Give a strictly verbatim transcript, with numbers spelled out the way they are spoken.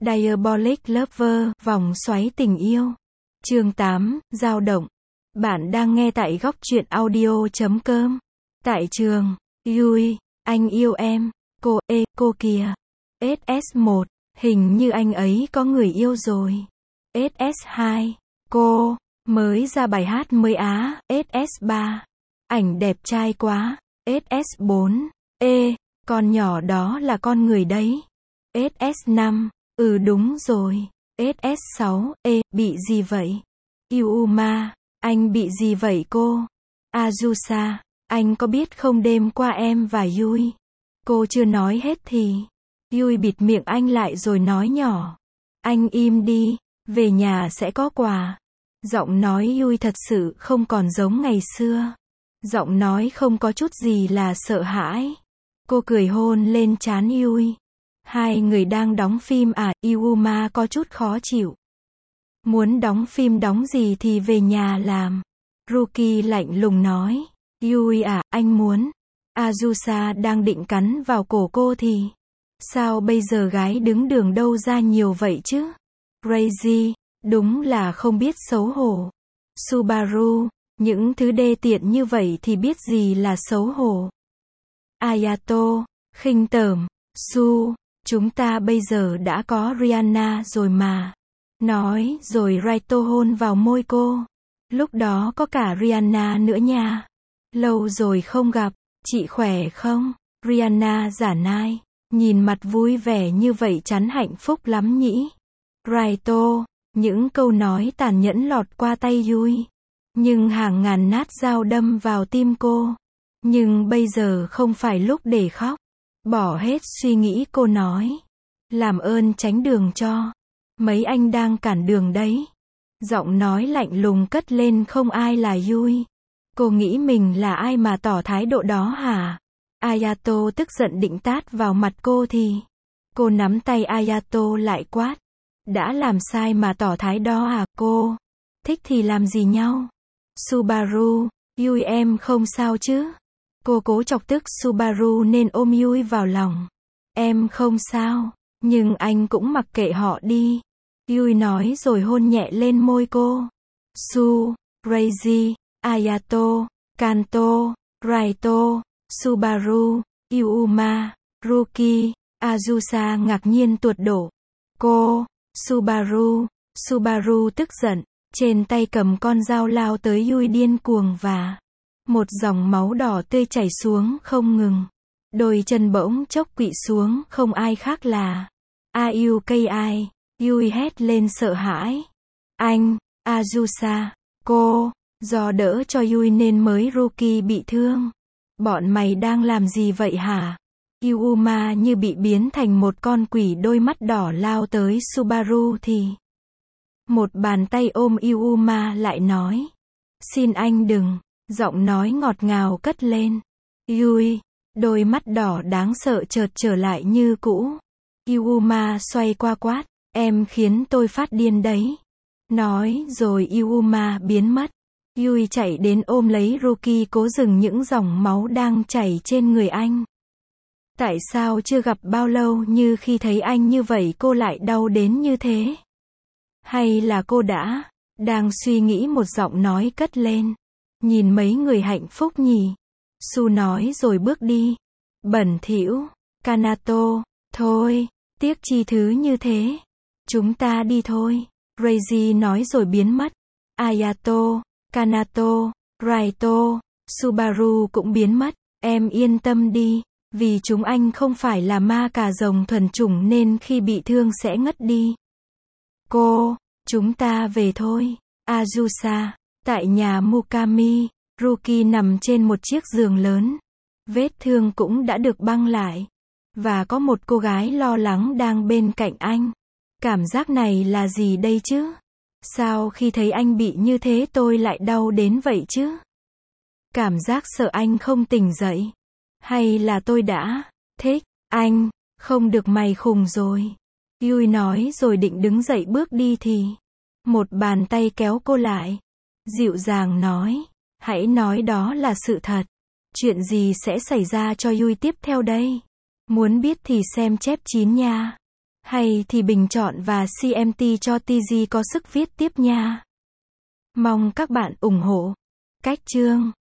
Diabolic Lover, vòng xoáy tình yêu. Chương tám, dao động. Bạn đang nghe tại góc truyện audio chấm com. Tại trường, Yui, anh yêu em, cô, ê, cô kìa. ét ét một, hình như anh ấy có người yêu rồi. ét ét hai, cô, mới ra bài hát mới á. ét ét ba, ảnh đẹp trai quá. ét ét bốn, ê, con nhỏ đó là con người đấy. ét ét năm, ừ đúng rồi. ét ét sáu, ê, bị gì vậy? Yuma, anh bị gì vậy cô? Azusa, anh có biết không đêm qua em và Yui. Cô chưa nói hết thì Yui bịt miệng anh lại rồi nói nhỏ. Anh im đi, về nhà sẽ có quà. Giọng nói Yui thật sự không còn giống ngày xưa. Giọng nói không có chút gì là sợ hãi. Cô cười hôn lên trán Yui. Hai người đang đóng phim à? Yuma có chút khó chịu. Muốn đóng phim đóng gì thì về nhà làm. Ruki lạnh lùng nói. Yui à, anh muốn. Azusa đang định cắn vào cổ cô thì. Sao bây giờ gái đứng đường đâu ra nhiều vậy chứ? Crazy, đúng là không biết xấu hổ. Subaru, những thứ đê tiện như vậy thì biết gì là xấu hổ. Ayato, khinh tởm. Su, chúng ta bây giờ đã có Rihanna rồi mà. Nói rồi Raito hôn vào môi cô. Lúc đó có cả Rihanna nữa nha. Lâu rồi không gặp, chị khỏe không? Rihanna giả nai, nhìn mặt vui vẻ như vậy chắn hạnh phúc lắm nhỉ? Raito, những câu nói tàn nhẫn lọt qua tay Yui. Nhưng hàng ngàn nhát dao đâm vào tim cô. Nhưng bây giờ không phải lúc để khóc. Bỏ hết suy nghĩ cô nói. Làm ơn tránh đường cho. Mấy anh đang cản đường đấy. Giọng nói lạnh lùng cất lên không ai là Yui. Cô nghĩ mình là ai mà tỏ thái độ đó hả? Ayato tức giận định tát vào mặt cô thì. Cô nắm tay Ayato lại quát. Đã làm sai mà tỏ thái đó à cô? Thích thì làm gì nhau? Subaru, Yui em không sao chứ? Cô cố chọc tức Subaru nên ôm Yui vào lòng. Em không sao, nhưng anh cũng mặc kệ họ đi. Yui nói rồi hôn nhẹ lên môi cô. Su, Crazy, Ayato, Kanto, Raito, Subaru, Yuma, Ruki, Azusa ngạc nhiên tột độ. Cô, Subaru, Subaru tức giận, trên tay cầm con dao lao tới Yui điên cuồng và một dòng máu đỏ tươi chảy xuống không ngừng. Đôi chân bỗng chốc quỵ xuống, không ai khác là Ayuki. Yui hét lên sợ hãi. Anh, Azusa, cô, do đỡ cho Yui nên mới Ruki bị thương. Bọn mày đang làm gì vậy hả? Yuma như bị biến thành một con quỷ đôi mắt đỏ lao tới Subaru thì một bàn tay ôm Yuma lại nói. Xin anh đừng. Giọng nói ngọt ngào cất lên. Yui, đôi mắt đỏ đáng sợ chợt trở lại như cũ. Yuma xoay qua quát. Em khiến tôi phát điên đấy. Nói rồi Yuma biến mất. Yui chạy đến ôm lấy Ruki cố dừng những dòng máu đang chảy trên người anh. Tại sao chưa gặp bao lâu như khi thấy anh như vậy cô lại đau đến như thế? Hay là cô đã đang suy nghĩ? Một giọng nói cất lên. Nhìn mấy người hạnh phúc nhỉ? Su nói rồi bước đi. Bẩn thỉu. Kanato, thôi, tiếc chi thứ như thế. Chúng ta đi thôi. Crazy nói rồi biến mất. Ayato, Kanato, Raito, Subaru cũng biến mất. Em yên tâm đi, vì chúng anh không phải là ma cà rồng thuần chủng nên khi bị thương sẽ ngất đi. Cô, chúng ta về thôi. Azusa, tại nhà Mukami, Ruki nằm trên một chiếc giường lớn. Vết thương cũng đã được băng lại. Và có một cô gái lo lắng đang bên cạnh anh. Cảm giác này là gì đây chứ? Sao khi thấy anh bị như thế tôi lại đau đến vậy chứ? Cảm giác sợ anh không tỉnh dậy. Hay là tôi đã thích anh? Không được, mày khùng rồi. Yui nói rồi định đứng dậy bước đi thì một bàn tay kéo cô lại. Dịu dàng nói. Hãy nói đó là sự thật. Chuyện gì sẽ xảy ra cho Yui tiếp theo đây? Muốn biết thì xem chép chín nha. Hay thì bình chọn và xê em tê cho tê giê có sức viết tiếp nha. Mong các bạn ủng hộ. Cách chương